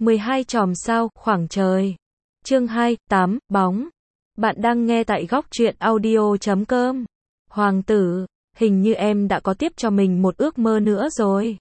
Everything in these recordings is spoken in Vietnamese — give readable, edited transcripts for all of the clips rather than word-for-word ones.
12 chòm sao, khoảng trời. Chương 2, 8, bóng. Bạn đang nghe tại góc truyện audio.com. Hoàng tử, hình như em đã có tiếp cho mình một ước mơ nữa rồi.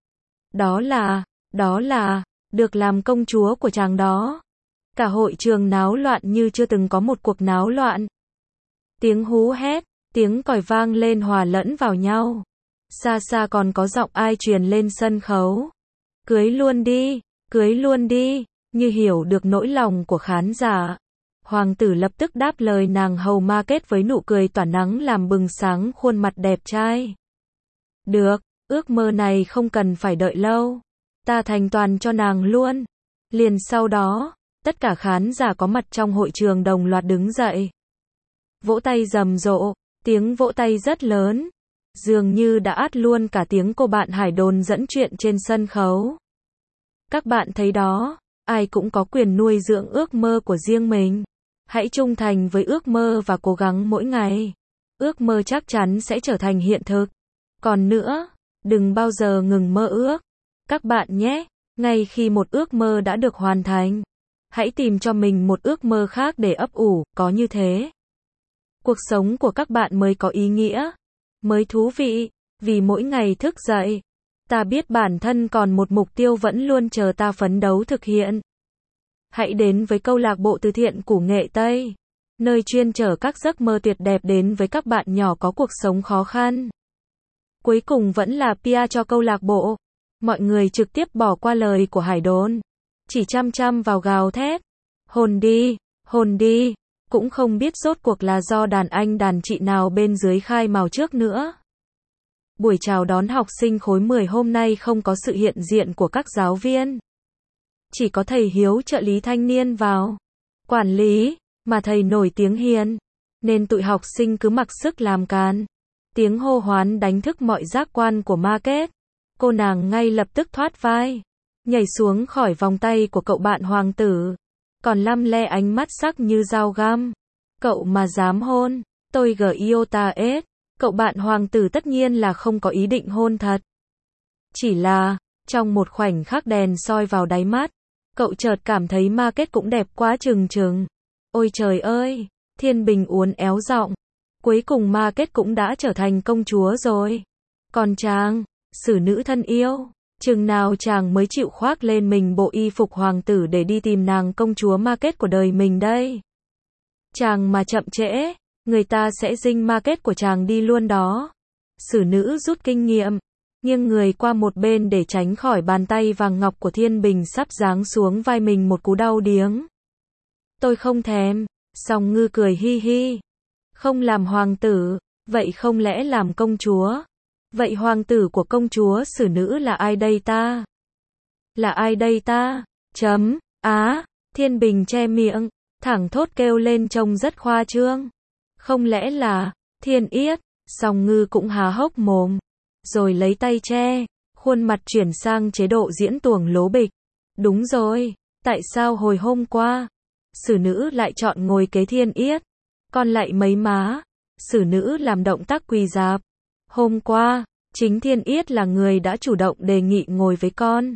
Đó là, được làm công chúa của chàng đó. Cả hội trường náo loạn như chưa từng có một cuộc náo loạn. Tiếng hú hét, tiếng còi vang lên hòa lẫn vào nhau. Xa xa còn có giọng ai truyền lên sân khấu. Cưới luôn đi, như hiểu được nỗi lòng của khán giả. Hoàng tử lập tức đáp lời nàng hầu Margaret với nụ cười tỏa nắng làm bừng sáng khuôn mặt đẹp trai. Được, ước mơ này không cần phải đợi lâu. Ta thành toàn cho nàng luôn. Liền sau đó, tất cả khán giả có mặt trong hội trường đồng loạt đứng dậy. Vỗ tay rầm rộ, tiếng vỗ tay rất lớn. Dường như đã át luôn cả tiếng cô bạn Hải Đồn dẫn chuyện trên sân khấu. Các bạn thấy đó, ai cũng có quyền nuôi dưỡng ước mơ của riêng mình. Hãy trung thành với ước mơ và cố gắng mỗi ngày. Ước mơ chắc chắn sẽ trở thành hiện thực. Còn nữa, đừng bao giờ ngừng mơ ước. Các bạn nhé, ngay khi một ước mơ đã được hoàn thành, hãy tìm cho mình một ước mơ khác để ấp ủ, có như thế. Cuộc sống của các bạn mới có ý nghĩa, mới thú vị, vì mỗi ngày thức dậy, ta biết bản thân còn một mục tiêu vẫn luôn chờ ta phấn đấu thực hiện. Hãy đến với câu lạc bộ từ thiện Củ Nghệ Tây, nơi chuyên chở các giấc mơ tuyệt đẹp đến với các bạn nhỏ có cuộc sống khó khăn. Cuối cùng vẫn là PR cho câu lạc bộ. Mọi người trực tiếp bỏ qua lời của Hải Đồn, chỉ chăm chăm vào gào thét. Hồn đi, cũng không biết rốt cuộc là do đàn anh đàn chị nào bên dưới khai mào trước nữa. Buổi chào đón học sinh khối 10 hôm nay không có sự hiện diện của các giáo viên. Chỉ có thầy Hiếu trợ lý thanh niên vào. Quản lý, mà thầy nổi tiếng hiền, nên tụi học sinh cứ mặc sức làm càn. Tiếng hô hoán đánh thức mọi giác quan của Margaret. Cô nàng ngay lập tức thoát vai, nhảy xuống khỏi vòng tay của cậu bạn hoàng tử, còn lăm le ánh mắt sắc như dao găm. Cậu mà dám hôn, tôi Giota S. Cậu bạn hoàng tử tất nhiên là không có ý định hôn thật. Chỉ là, trong một khoảnh khắc đèn soi vào đáy mắt, cậu chợt cảm thấy Margaret cũng đẹp quá chừng chừng. Ôi trời ơi, Thiên Bình uốn éo giọng. Cuối cùng Margaret cũng đã trở thành công chúa rồi. Còn chàng, xử nữ thân yêu, chừng nào chàng mới chịu khoác lên mình bộ y phục hoàng tử để đi tìm nàng công chúa Margaret của đời mình đây. Chàng mà chậm trễ, người ta sẽ dinh Margaret của chàng đi luôn đó. Xử nữ rút kinh nghiệm, nghiêng người qua một bên để tránh khỏi bàn tay vàng ngọc của Thiên Bình sắp giáng xuống vai mình một cú đau điếng. Tôi không thèm, Song Ngư cười hi hi. Không làm hoàng tử, vậy không lẽ làm công chúa? Vậy hoàng tử của công chúa xử nữ là ai đây ta? Là ai đây ta? Thiên Bình che miệng, thẳng thốt kêu lên trông rất khoa trương. Không lẽ là Thiên Yết? Song Ngư cũng há hốc mồm, rồi lấy tay che, khuôn mặt chuyển sang chế độ diễn tuồng lố bịch. Đúng rồi, tại sao hồi hôm qua, xử nữ lại chọn ngồi kế Thiên Yết, còn lại mấy má, xử nữ làm động tác quỳ rạp. Hôm qua, chính Thiên Yết là người đã chủ động đề nghị ngồi với con.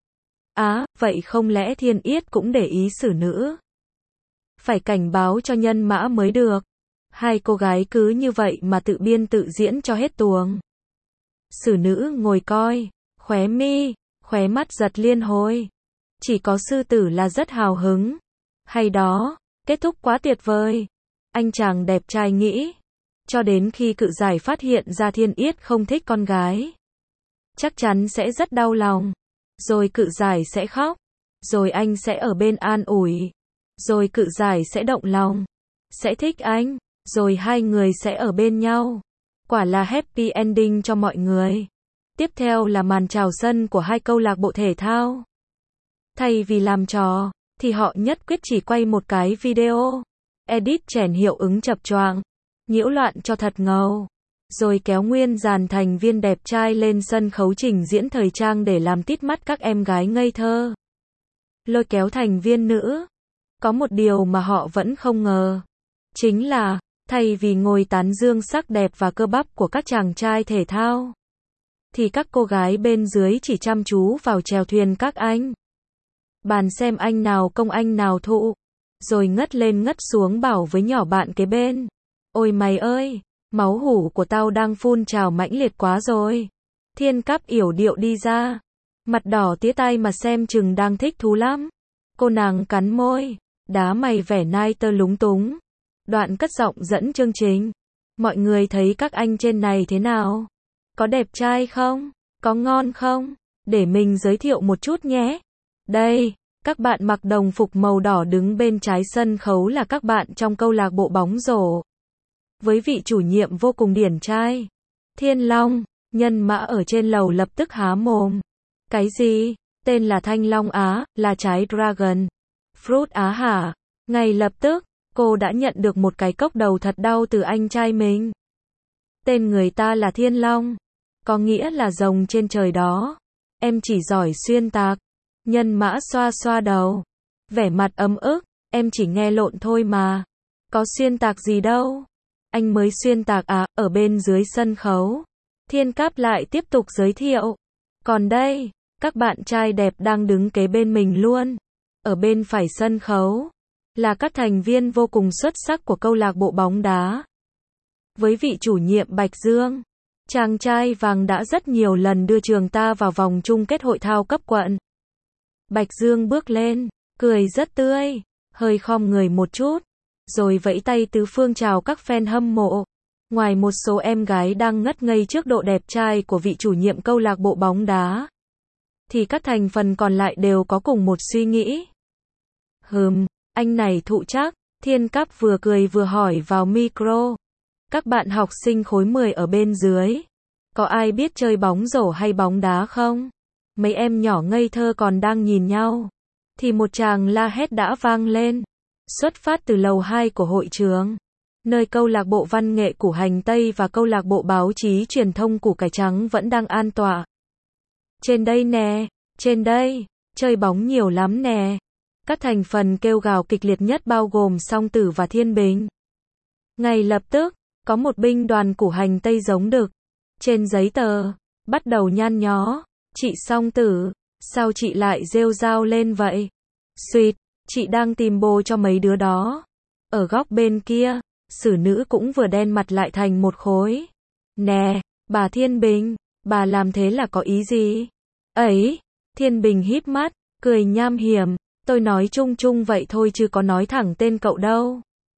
Vậy không lẽ Thiên Yết cũng để ý xử nữ? Phải cảnh báo cho nhân mã mới được. Hai cô gái cứ như vậy mà tự biên tự diễn cho hết tuồng. Xử nữ ngồi coi, khóe mắt giật liên hồi. Chỉ có sư tử là rất hào hứng. Hay đó, kết thúc quá tuyệt vời. Anh chàng đẹp trai nghĩ. Cho đến khi cự giải phát hiện ra Thiên Yết không thích con gái, chắc chắn sẽ rất đau lòng. Rồi cự giải sẽ khóc. Rồi anh sẽ ở bên an ủi. Rồi cự giải sẽ động lòng, sẽ thích anh. Rồi hai người sẽ ở bên nhau. Quả là happy ending cho mọi người. Tiếp theo là màn chào sân của hai câu lạc bộ thể thao. Thay vì làm trò, thì họ nhất quyết chỉ quay một cái video. Edit chèn hiệu ứng chập choạng, nhiễu loạn cho thật ngầu. Rồi kéo nguyên dàn thành viên đẹp trai lên sân khấu trình diễn thời trang để làm tít mắt các em gái ngây thơ. Lôi kéo thành viên nữ. Có một điều mà họ vẫn không ngờ. Chính là, thay vì ngồi tán dương sắc đẹp và cơ bắp của các chàng trai thể thao, thì các cô gái bên dưới chỉ chăm chú vào chèo thuyền các anh. Bàn xem anh nào công anh nào thụ. Rồi ngất lên ngất xuống bảo với nhỏ bạn kế bên. Ôi mày ơi, máu hủ của tao đang phun trào mãnh liệt quá rồi. Thiên Cáp yểu điệu đi ra. Mặt đỏ tía tai mà xem chừng đang thích thú lắm. Cô nàng cắn môi. Đá mày vẻ nai tơ lúng túng. Đoạn cất giọng dẫn chương trình. Mọi người thấy các anh trên này thế nào? Có đẹp trai không? Có ngon không? Để mình giới thiệu một chút nhé. Đây, các bạn mặc đồng phục màu đỏ đứng bên trái sân khấu là các bạn trong câu lạc bộ bóng rổ. Với vị chủ nhiệm vô cùng điển trai. Thiên Long, nhân mã ở trên lầu lập tức há mồm. Cái gì? Tên là Thanh Long á, là trái Dragon Fruit á hả? Ngay lập tức, cô đã nhận được một cái cốc đầu thật đau từ anh trai mình. Tên người ta là Thiên Long. Có nghĩa là rồng trên trời đó. Em chỉ giỏi xuyên tạc. Nhân mã xoa xoa đầu. Vẻ mặt ấm ức. Em chỉ nghe lộn thôi mà. Có xuyên tạc gì đâu. Anh mới xuyên tạc à, ở bên dưới sân khấu. Thiên Cáp lại tiếp tục giới thiệu. Còn đây, các bạn trai đẹp đang đứng kế bên mình luôn. Ở bên phải sân khấu, là các thành viên vô cùng xuất sắc của câu lạc bộ bóng đá. Với vị chủ nhiệm Bạch Dương, chàng trai vàng đã rất nhiều lần đưa trường ta vào vòng chung kết hội thao cấp quận. Bạch Dương bước lên, cười rất tươi, hơi khom người một chút, rồi vẫy tay tứ phương chào các fan hâm mộ. Ngoài một số em gái đang ngất ngây trước độ đẹp trai của vị chủ nhiệm câu lạc bộ bóng đá, thì các thành phần còn lại đều có cùng một suy nghĩ. Anh này thụ chắc, Thiên Cáp vừa cười vừa hỏi vào micro. Các bạn học sinh khối 10 ở bên dưới, có ai biết chơi bóng rổ hay bóng đá không? Mấy em nhỏ ngây thơ còn đang nhìn nhau, thì một tràng la hét đã vang lên, xuất phát từ lầu 2 của hội trường, nơi câu lạc bộ văn nghệ Củ Hành Tây và câu lạc bộ báo chí truyền thông Củ Cải Trắng vẫn đang an tọa. Trên đây nè, trên đây, chơi bóng nhiều lắm nè. Các thành phần kêu gào kịch liệt nhất bao gồm Song Tử và Thiên Bình. Ngay lập tức, có một binh đoàn Củ Hành Tây giống đực. Trên giấy tờ, bắt đầu nhăn nhó. Chị Song Tử, sao chị lại rêu rao lên vậy? Xuyệt, chị đang tìm bồ cho mấy đứa đó. Ở góc bên kia, xử nữ cũng vừa đen mặt lại thành một khối. Nè, bà Thiên Bình, bà làm thế là có ý gì? Ấy, Thiên Bình híp mắt, cười nham hiểm. Tôi nói chung chung vậy thôi chứ có nói thẳng tên cậu đâu.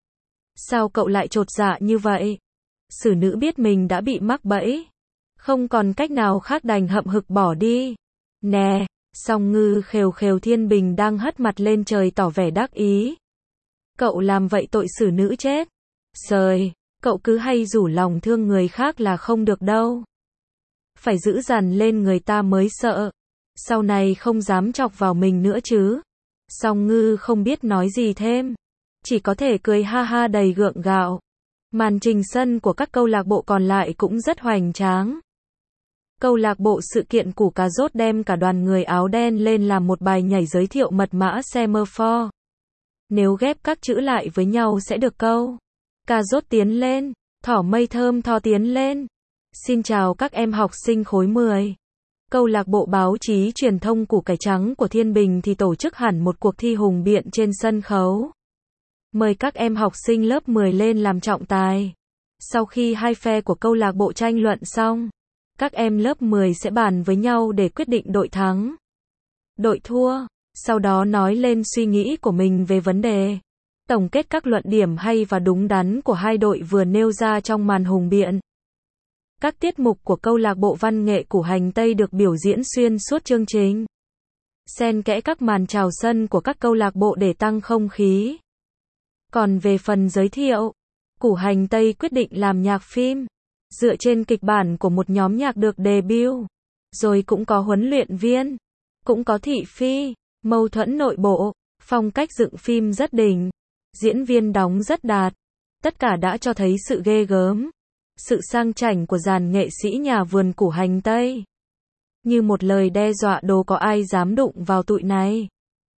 Sao cậu lại chột dạ như vậy? Xử nữ biết mình đã bị mắc bẫy. Không còn cách nào khác đành hậm hực bỏ đi. Nè, Song Ngư khều khều. Thiên Bình đang hất mặt lên trời tỏ vẻ đắc ý. Cậu làm vậy tội xử nữ chết. Sời, cậu cứ hay rủ lòng thương người khác là không được đâu. Phải giữ dằn lên người ta mới sợ. Sau này không dám chọc vào mình nữa chứ. Song Ngư không biết nói gì thêm, chỉ có thể cười ha ha đầy gượng gạo. Màn trình sân của các câu lạc bộ còn lại cũng rất hoành tráng. Câu lạc bộ sự kiện Củ Cà Rốt đem cả đoàn người áo đen lên làm một bài nhảy giới thiệu mật mã semaphore. Nếu ghép các chữ lại với nhau sẽ được câu. Cà rốt tiến lên, thỏ mây thơm tho tiến lên. Xin chào các em học sinh khối 10. Câu lạc bộ báo chí truyền thông Củ Cải Trắng của Thiên Bình thì tổ chức hẳn một cuộc thi hùng biện trên sân khấu. Mời các em học sinh lớp 10 lên làm trọng tài. Sau khi hai phe của câu lạc bộ tranh luận xong, các em lớp 10 sẽ bàn với nhau để quyết định đội thắng, đội thua, sau đó nói lên suy nghĩ của mình về vấn đề. Tổng kết các luận điểm hay và đúng đắn của hai đội vừa nêu ra trong màn hùng biện. Các tiết mục của câu lạc bộ văn nghệ Củ Hành Tây được biểu diễn xuyên suốt chương trình. Xen kẽ các màn chào sân của các câu lạc bộ để tăng không khí. Còn về phần giới thiệu, Củ Hành Tây quyết định làm nhạc phim, dựa trên kịch bản của một nhóm nhạc được debut. Rồi cũng có huấn luyện viên, cũng có thị phi, mâu thuẫn nội bộ, phong cách dựng phim rất đỉnh, diễn viên đóng rất đạt. Tất cả đã cho thấy sự ghê gớm, sự sang chảnh của dàn nghệ sĩ nhà vườn Củ Hành Tây. Như một lời đe dọa đố có ai dám đụng vào tụi này.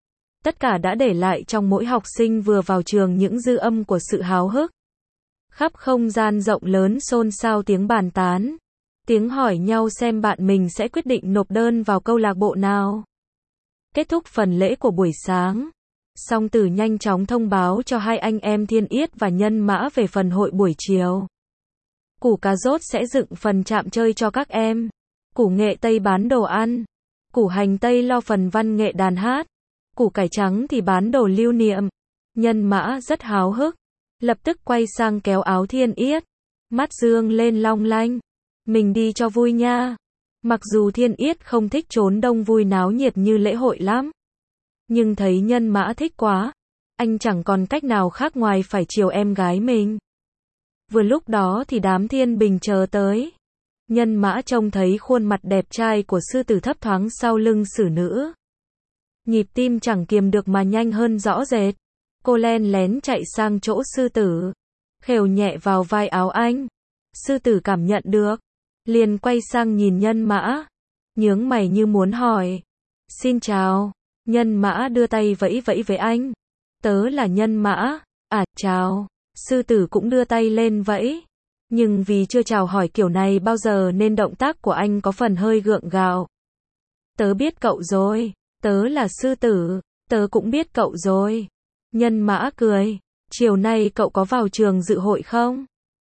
Tất cả đã để lại trong mỗi học sinh vừa vào trường những dư âm của sự háo hức. Khắp không gian rộng lớn xôn xao tiếng bàn tán, tiếng hỏi nhau xem bạn mình sẽ quyết định nộp đơn vào câu lạc bộ nào. Kết thúc phần lễ của buổi sáng, Song Tử nhanh chóng thông báo cho hai anh em Thiên Yết và Nhân Mã về phần hội buổi chiều. Củ cà rốt sẽ dựng phần trạm chơi cho các em. Củ nghệ tây bán đồ ăn. Củ hành tây lo phần văn nghệ đàn hát. Củ cải trắng thì bán đồ lưu niệm. Nhân Mã rất háo hức, lập tức quay sang kéo áo Thiên Yết, mắt dương lên long lanh. Mình đi cho vui nha. Mặc dù Thiên Yết không thích trốn đông vui náo nhiệt như lễ hội lắm, nhưng thấy Nhân Mã thích quá, anh chẳng còn cách nào khác ngoài phải chiều em gái mình. Vừa lúc đó thì đám Thiên Bình chờ tới. Nhân Mã trông thấy khuôn mặt đẹp trai của sư tử thấp thoáng sau lưng xử nữ. Nhịp tim chẳng kiềm được mà nhanh hơn rõ rệt. Cô len lén chạy sang chỗ sư tử, khều nhẹ vào vai áo anh. Sư tử cảm nhận được, liền quay sang nhìn Nhân Mã, nhướng mày như muốn hỏi. Xin chào. Nhân Mã đưa tay vẫy vẫy với anh. Tớ là Nhân Mã. À, chào. Sư tử cũng đưa tay lên vẫy. Nhưng vì chưa chào hỏi kiểu này bao giờ nên động tác của anh có phần hơi gượng gạo. Tớ biết cậu rồi. Tớ là sư tử. Tớ cũng biết cậu rồi. Nhân Mã cười. Chiều nay cậu có vào trường dự hội không?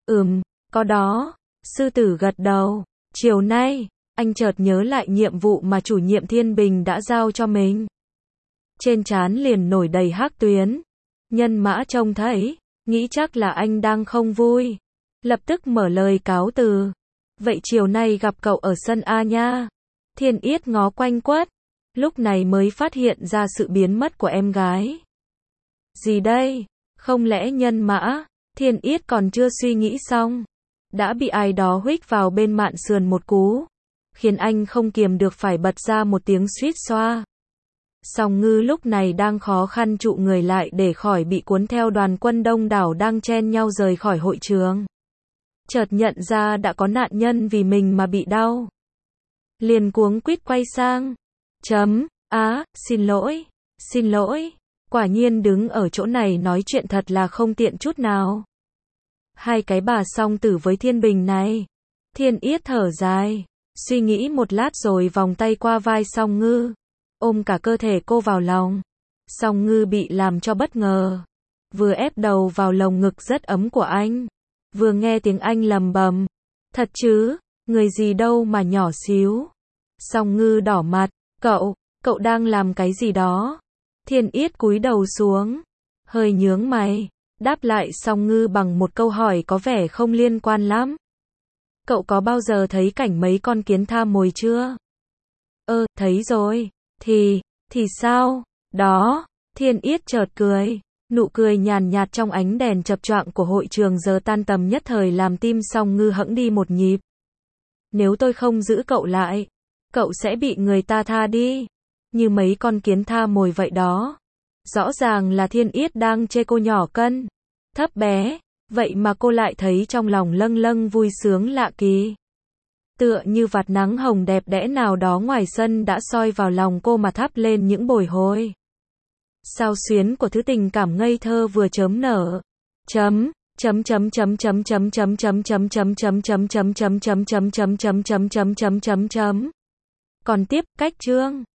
Có đó. Sư tử gật đầu. Chiều nay, anh chợt nhớ lại nhiệm vụ mà chủ nhiệm Thiên Bình đã giao cho mình. Trên trán liền nổi đầy hắc tuyến. Nhân Mã trông thấy, nghĩ chắc là anh đang không vui. Lập tức mở lời cáo từ. Vậy chiều nay gặp cậu ở sân A nha. Thiên Yết ngó quanh quất, lúc này mới phát hiện ra sự biến mất của em gái. Gì đây? Không lẽ Nhân Mã? Thiên Yết còn chưa suy nghĩ xong, đã bị ai đó huých vào bên mạn sườn một cú, khiến anh không kiềm được phải bật ra một tiếng suýt xoa. Song Ngư lúc này đang khó khăn trụ người lại để khỏi bị cuốn theo đoàn quân đông đảo đang chen nhau rời khỏi hội trường. Chợt nhận ra đã có nạn nhân vì mình mà bị đau, liền cuống quýt quay sang. Xin lỗi. Quả nhiên đứng ở chỗ này nói chuyện thật là không tiện chút nào. Hai cái bà Song Tử với Thiên Bình này. Thiên Yết thở dài, suy nghĩ một lát rồi vòng tay qua vai Song Ngư, ôm cả cơ thể cô vào lòng. Song Ngư bị làm cho bất ngờ, vừa ép đầu vào lồng ngực rất ấm của anh, vừa nghe tiếng anh lầm bầm. Thật chứ, người gì đâu mà nhỏ xíu. Song Ngư đỏ mặt. Cậu đang làm cái gì đó? Thiên Yết cúi đầu xuống, hơi nhướng mày, đáp lại Song Ngư bằng một câu hỏi có vẻ không liên quan lắm. Cậu có bao giờ thấy cảnh mấy con kiến tha mồi chưa? Thấy rồi. Thì sao? Đó. Thiên Yết chợt cười, nụ cười nhàn nhạt trong ánh đèn chập choạng của hội trường giờ tan tầm nhất thời làm tim Song Ngư hẫng đi một nhịp. Nếu tôi không giữ cậu lại, cậu sẽ bị người ta tha đi, như mấy con kiến tha mồi vậy đó. Rõ ràng là Thiên Yết đang chê cô nhỏ cân, thấp bé, vậy mà cô lại thấy trong lòng lâng lâng vui sướng lạ kỳ. Tựa như vạt nắng hồng đẹp đẽ nào đó ngoài sân đã soi vào lòng cô mà thắp lên những bồi hồi. Sao xuyến của thứ tình cảm ngây thơ vừa chớm nở. Còn tiếp, cách chương